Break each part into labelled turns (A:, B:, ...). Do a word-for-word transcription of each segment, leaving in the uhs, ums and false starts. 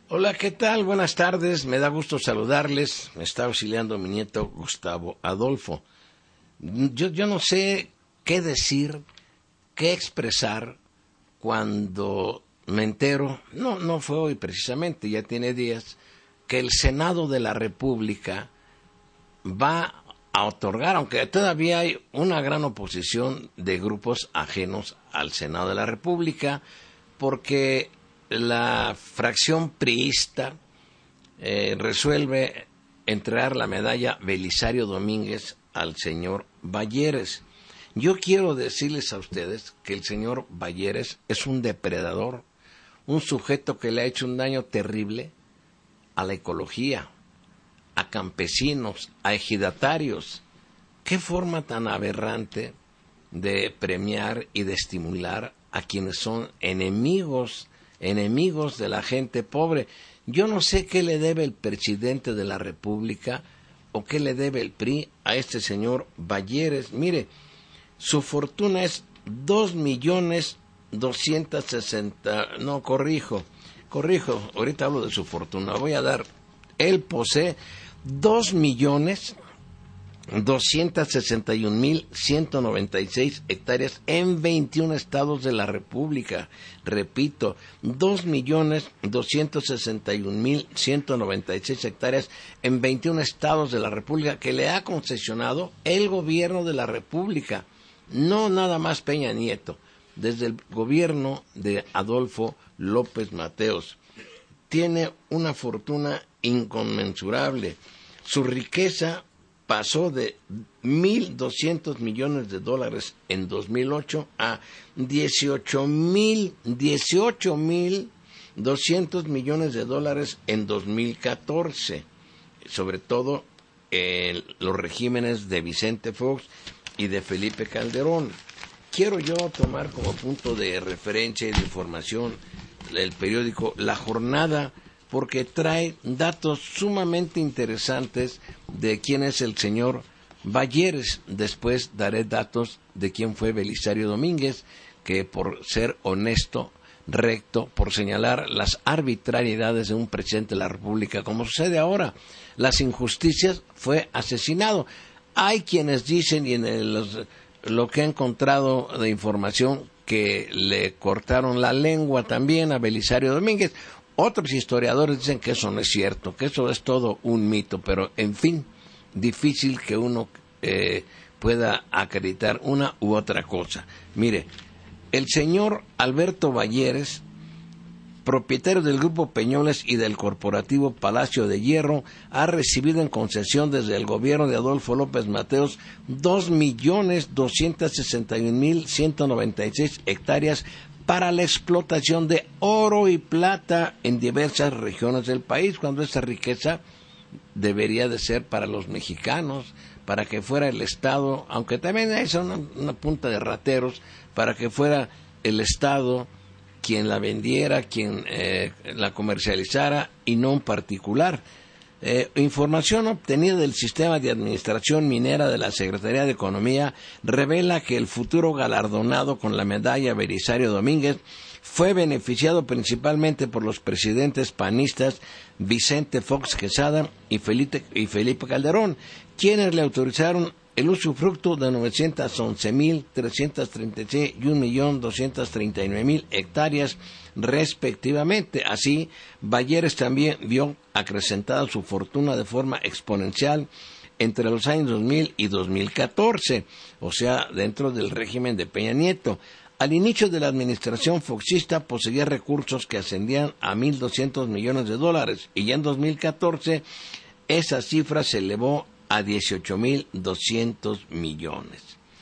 A: Hola, ¿qué tal? Buenas tardes, me da gusto saludarles. Me está auxiliando mi nieto Gustavo Adolfo. Yo, yo no sé qué decir, qué expresar cuando me entero, no, no fue hoy precisamente, ya tiene días, que el Senado de la República va a otorgar, aunque todavía hay una gran oposición de grupos ajenos al Senado de la República, porque la fracción priista eh, resuelve entregar la medalla Belisario Domínguez al señor Balleres. Yo quiero decirles a ustedes que el señor Balleres es un depredador, un sujeto que le ha hecho un daño terrible a la ecología, a campesinos, a ejidatarios. ¿Qué forma tan aberrante de premiar y de estimular a quienes son enemigos, enemigos de la gente pobre? Yo no sé qué le debe el presidente de la República o qué le debe el P R I a este señor Balleres. Mire, su fortuna es dos millones doscientos sesenta, no, corrijo, corrijo, ahorita hablo de su fortuna, voy a dar, él posee dos millones doscientos sesenta y un mil ciento noventa y seis hectáreas en veintiún estados de la República. Repito, dos millones doscientos sesenta y un mil ciento noventa y seis hectáreas en veintiún estados de la República que le ha concesionado el gobierno de la República. No nada más Peña Nieto, desde el gobierno de Adolfo López Mateos. Tiene una fortuna inconmensurable. Su riqueza pasó de mil doscientos millones de dólares en dos mil ocho a dieciocho mil doscientos millones de dólares en dos mil catorce. Sobre todo en los regímenes de Vicente Fox y de Felipe Calderón. Quiero yo tomar como punto de referencia y de información el periódico La Jornada, porque trae datos sumamente interesantes de quién es el señor Balleres. Después daré datos de quién fue Belisario Domínguez, que por ser honesto, recto, por señalar las arbitrariedades de un presidente de la República, como sucede ahora, las injusticias, fue asesinado. Hay quienes dicen, y en el, lo que he encontrado de información, que le cortaron la lengua también a Belisario Domínguez. Otros historiadores dicen que eso no es cierto, que eso es todo un mito, pero en fin, difícil que uno eh, pueda acreditar una u otra cosa. Mire, el señor Alberto Balleres, propietario del Grupo Peñoles y del corporativo Palacio de Hierro, ha recibido en concesión desde el gobierno de Adolfo López Mateos dos millones doscientos sesenta y un mil ciento noventa y seis hectáreas para la explotación de oro y plata en diversas regiones del país, cuando esa riqueza debería de ser para los mexicanos, para que fuera el Estado, aunque también hay una, una punta de rateros, para que fuera el Estado quien la vendiera, quien eh, la comercializara y no un particular. Eh, información obtenida del Sistema de Administración Minera de la Secretaría de Economía revela que el futuro galardonado con la medalla Belisario Domínguez fue beneficiado principalmente por los presidentes panistas Vicente Fox Quesada y Felipe, y Felipe Calderón, quienes le autorizaron el usufructo de novecientos once mil trescientos treinta y seis y un millón doscientos treinta y nueve mil hectáreas respectivamente. Así, Balleres también vio acrecentada su fortuna de forma exponencial entre los años dos mil y dos mil catorce, o sea, dentro del régimen de Peña Nieto. Al inicio de la administración foxista poseía recursos que ascendían a mil doscientos millones de dólares y ya en dos mil catorce esa cifra se elevó a dieciocho mil doscientos millones.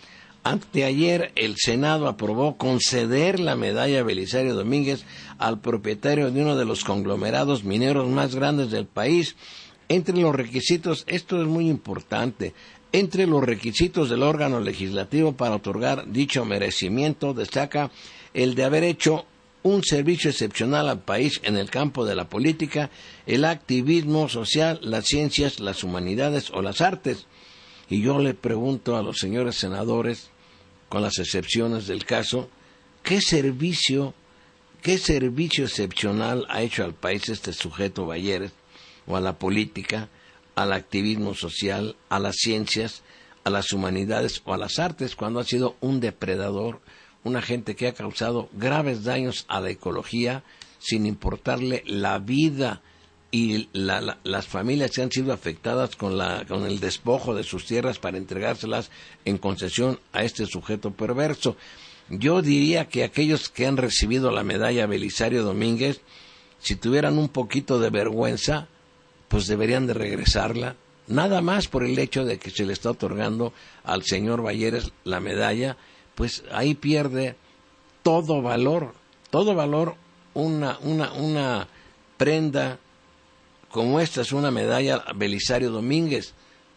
A: Anteayer el Senado aprobó conceder la medalla Belisario Domínguez al propietario de uno de los conglomerados mineros más grandes del país. Entre los requisitos, esto es muy importante, entre los requisitos del órgano legislativo para otorgar dicho merecimiento destaca el de haber hecho un servicio excepcional al país en el campo de la política, el activismo social, las ciencias, las humanidades o las artes. Y yo le pregunto a los señores senadores, con las excepciones del caso, ¿qué servicio, ¿Qué servicio excepcional ha hecho al país este sujeto Balleres, o a la política, al activismo social, a las ciencias, a las humanidades o a las artes, cuando ha sido un depredador, una gente que ha causado graves daños a la ecología, sin importarle la vida y la, la, las familias que han sido afectadas con, la, con el despojo de sus tierras para entregárselas en concesión a este sujeto perverso? Yo diría que aquellos que han recibido la medalla Belisario Domínguez, si tuvieran un poquito de vergüenza, pues deberían de regresarla, nada más por el hecho de que se le está otorgando al señor Balleres la medalla, pues ahí pierde todo valor, todo valor una, una, una prenda como esta, es una medalla Belisario Domínguez.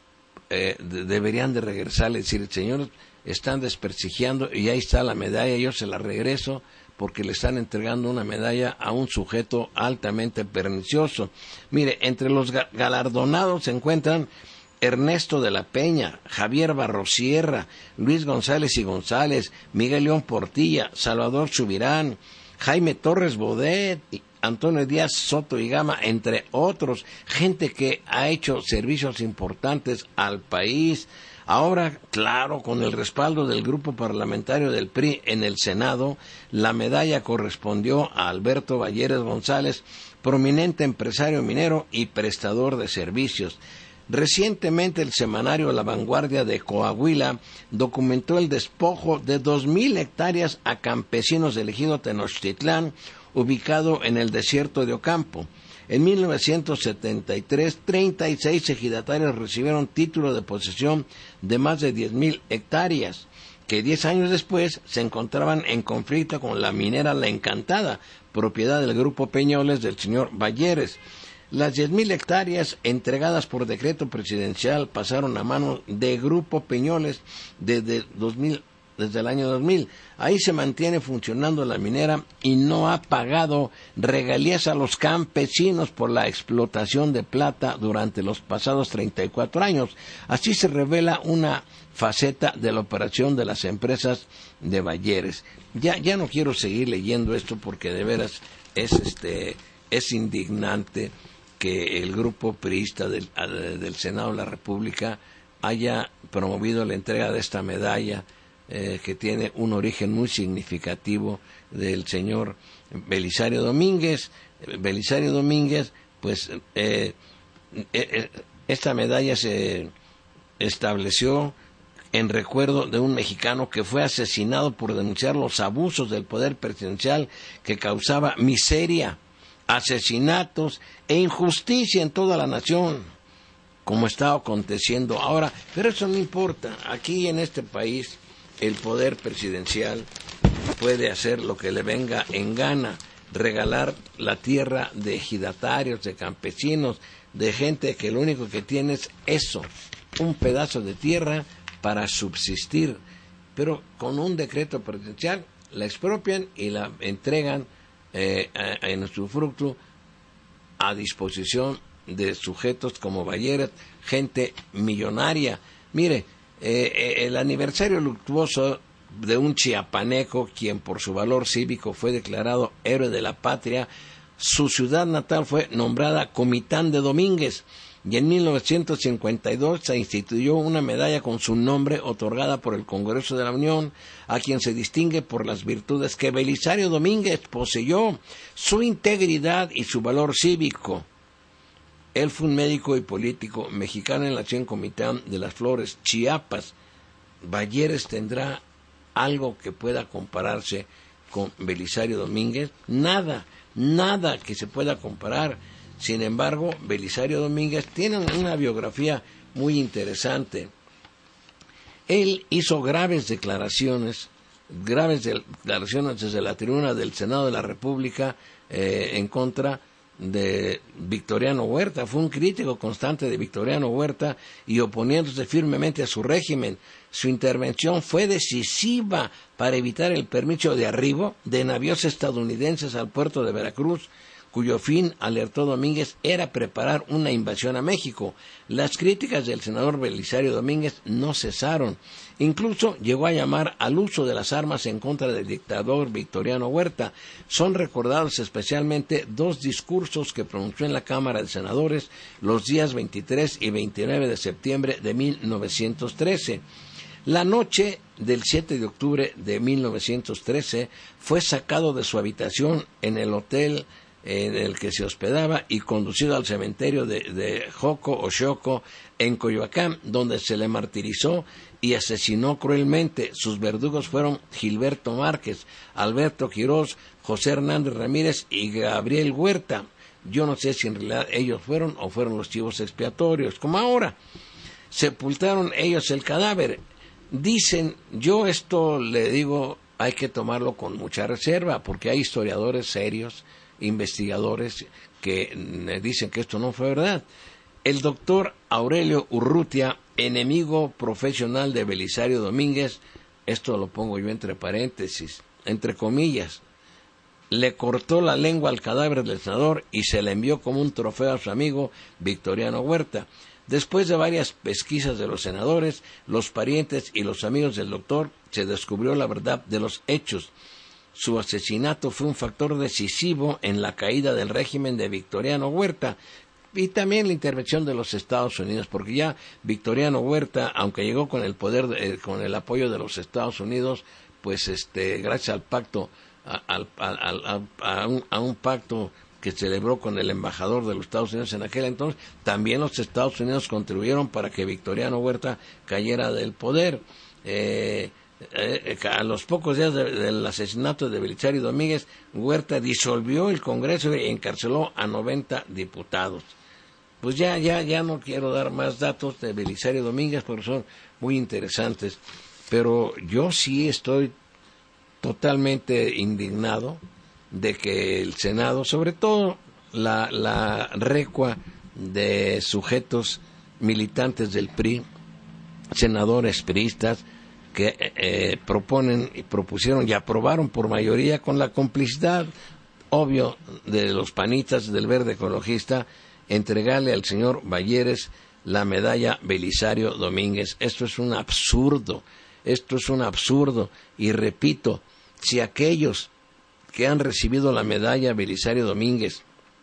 A: Eh, de, deberían de regresarle y decir, señores, están desprestigiando y ahí está la medalla, yo se la regreso porque le están entregando una medalla a un sujeto altamente pernicioso. Mire, entre los ga- galardonados se encuentran Ernesto de la Peña, Javier Barrosierra, Luis González y González, Miguel León Portilla, Salvador Subirán, Jaime Torres Bodet, Antonio Díaz Soto y Gama, entre otros, gente que ha hecho servicios importantes al país. Ahora, claro, con el respaldo del grupo parlamentario del P R I en el Senado, la medalla correspondió a Alberto Balleres González, prominente empresario minero y prestador de servicios. Recientemente el semanario La Vanguardia de Coahuila documentó el despojo de dos mil hectáreas a campesinos del ejido Tenochtitlán, ubicado en el desierto de Ocampo. En mil novecientos setenta y tres, treinta y seis ejidatarios recibieron título de posesión de más de diez mil hectáreas, que diez años después se encontraban en conflicto con la minera La Encantada, propiedad del grupo Peñoles del señor Balleres. Las diez mil hectáreas entregadas por decreto presidencial pasaron a manos de Grupo Peñoles desde dos mil, desde el año dos mil. Ahí se mantiene funcionando la minera y no ha pagado regalías a los campesinos por la explotación de plata durante los pasados treinta y cuatro años. Así se revela una faceta de la operación de las empresas de Balleres. Ya, ya no quiero seguir leyendo esto porque de veras es, este, es indignante que el grupo priista del, del Senado de la República haya promovido la entrega de esta medalla eh, que tiene un origen muy significativo del señor Belisario Domínguez. Belisario Domínguez, pues eh, eh, esta medalla se estableció en recuerdo de un mexicano que fue asesinado por denunciar los abusos del poder presidencial que causaba miseria, asesinatos e injusticia en toda la nación, como está aconteciendo ahora. Pero eso no importa. Aquí en este país el poder presidencial puede hacer lo que le venga en gana, regalar la tierra de ejidatarios, de campesinos, de gente que lo único que tiene es eso, un pedazo de tierra para subsistir, pero con un decreto presidencial la expropian y la entregan Eh, en usufructo a disposición de sujetos como Balleres, gente millonaria. Mire, eh, el aniversario luctuoso de un chiapaneco, quien por su valor cívico fue declarado héroe de la patria, su ciudad natal fue nombrada Comitán de Domínguez, y en mil novecientos cincuenta y dos se instituyó una medalla con su nombre otorgada por el Congreso de la Unión, a quien se distingue por las virtudes que Belisario Domínguez poseyó, su integridad y su valor cívico. Él fue un médico y político mexicano, nació en Comitán de las Flores, Chiapas. Balleres tendrá algo que pueda compararse con Belisario Domínguez, nada, nada que se pueda comparar. Sin embargo, Belisario Domínguez tiene una biografía muy interesante. Él hizo graves declaraciones, graves declaraciones desde la tribuna del Senado de la República eh, en contra de Victoriano Huerta. Fue un crítico constante de Victoriano Huerta y oponiéndose firmemente a su régimen. Su intervención fue decisiva para evitar el permiso de arribo de navíos estadounidenses al puerto de Veracruz, cuyo fin, alertó Domínguez, era preparar una invasión a México. Las críticas del senador Belisario Domínguez no cesaron. Incluso llegó a llamar al uso de las armas en contra del dictador Victoriano Huerta. Son recordados especialmente dos discursos que pronunció en la Cámara de Senadores los días veintitrés y veintinueve de septiembre de mil novecientos trece. La noche del siete de octubre de mil novecientos trece fue sacado de su habitación en el hotel en el que se hospedaba y conducido al cementerio de, de Joco o Xoco en Coyoacán, donde se le martirizó y asesinó cruelmente. Sus verdugos fueron Gilberto Márquez, Alberto Quirós, José Hernández Ramírez y Gabriel Huerta. Yo no sé si en realidad ellos fueron o fueron los chivos expiatorios, como ahora. Sepultaron ellos el cadáver. Dicen, yo esto le digo, hay que tomarlo con mucha reserva, porque hay historiadores serios, investigadores que dicen que esto no fue verdad. El doctor Aurelio Urrutia, enemigo profesional de Belisario Domínguez, esto lo pongo yo entre paréntesis, entre comillas, le cortó la lengua al cadáver del senador y se le envió como un trofeo a su amigo Victoriano Huerta. Después de varias pesquisas de los senadores, los parientes y los amigos del doctor, se descubrió la verdad de los hechos. Su asesinato fue un factor decisivo en la caída del régimen de Victoriano Huerta y también la intervención de los Estados Unidos, porque ya Victoriano Huerta, aunque llegó con el poder, eh, con el apoyo de los Estados Unidos, pues este, gracias al pacto, a, a, a, a, a, un, a un pacto que celebró con el embajador de los Estados Unidos en aquel entonces, también los Estados Unidos contribuyeron para que Victoriano Huerta cayera del poder. Eh, Eh, a los pocos días de, del asesinato de Belisario Domínguez, Huerta disolvió el Congreso y encarceló a noventa diputados. Pues ya, ya, ya no quiero dar más datos de Belisario Domínguez porque son muy interesantes, pero yo sí estoy totalmente indignado de que el Senado, sobre todo la, la recua de sujetos militantes del P R I, senadores priistas, que eh, proponen y propusieron y aprobaron por mayoría con la complicidad, obvio, de los panistas del Verde Ecologista, entregarle al señor Balleres la medalla Belisario Domínguez. Esto es un absurdo, esto es un absurdo, y repito, si aquellos que han recibido la medalla Belisario Domínguez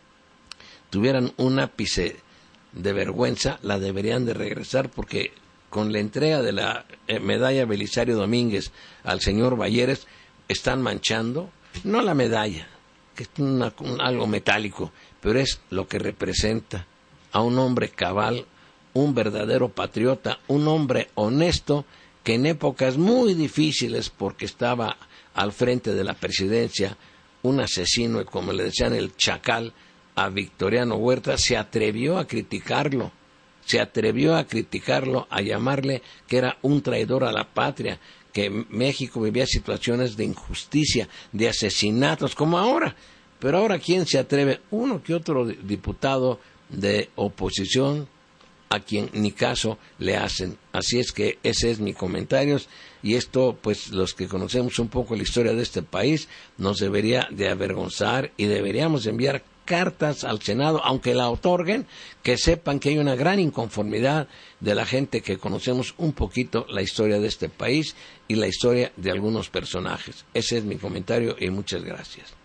A: tuvieran un ápice de vergüenza, la deberían de regresar, porque con la entrega de la eh, medalla Belisario Domínguez al señor Balleres, están manchando, no la medalla, que es una, un, algo metálico, pero es lo que representa a un hombre cabal, un verdadero patriota, un hombre honesto, que en épocas muy difíciles, porque estaba al frente de la presidencia un asesino, y como le decían el chacal a Victoriano Huerta, se atrevió a criticarlo. Se atrevió a criticarlo, a llamarle que era un traidor a la patria, que México vivía situaciones de injusticia, de asesinatos, como ahora. Pero ahora, ¿quién se atreve? Uno que otro diputado de oposición, a quien ni caso le hacen. Así es que ese es mi comentario, y esto, pues los que conocemos un poco la historia de este país, nos debería de avergonzar y deberíamos enviar cartas al Senado, aunque la otorguen, que sepan que hay una gran inconformidad de la gente que conocemos un poquito la historia de este país y la historia de algunos personajes. Ese es mi comentario y muchas gracias.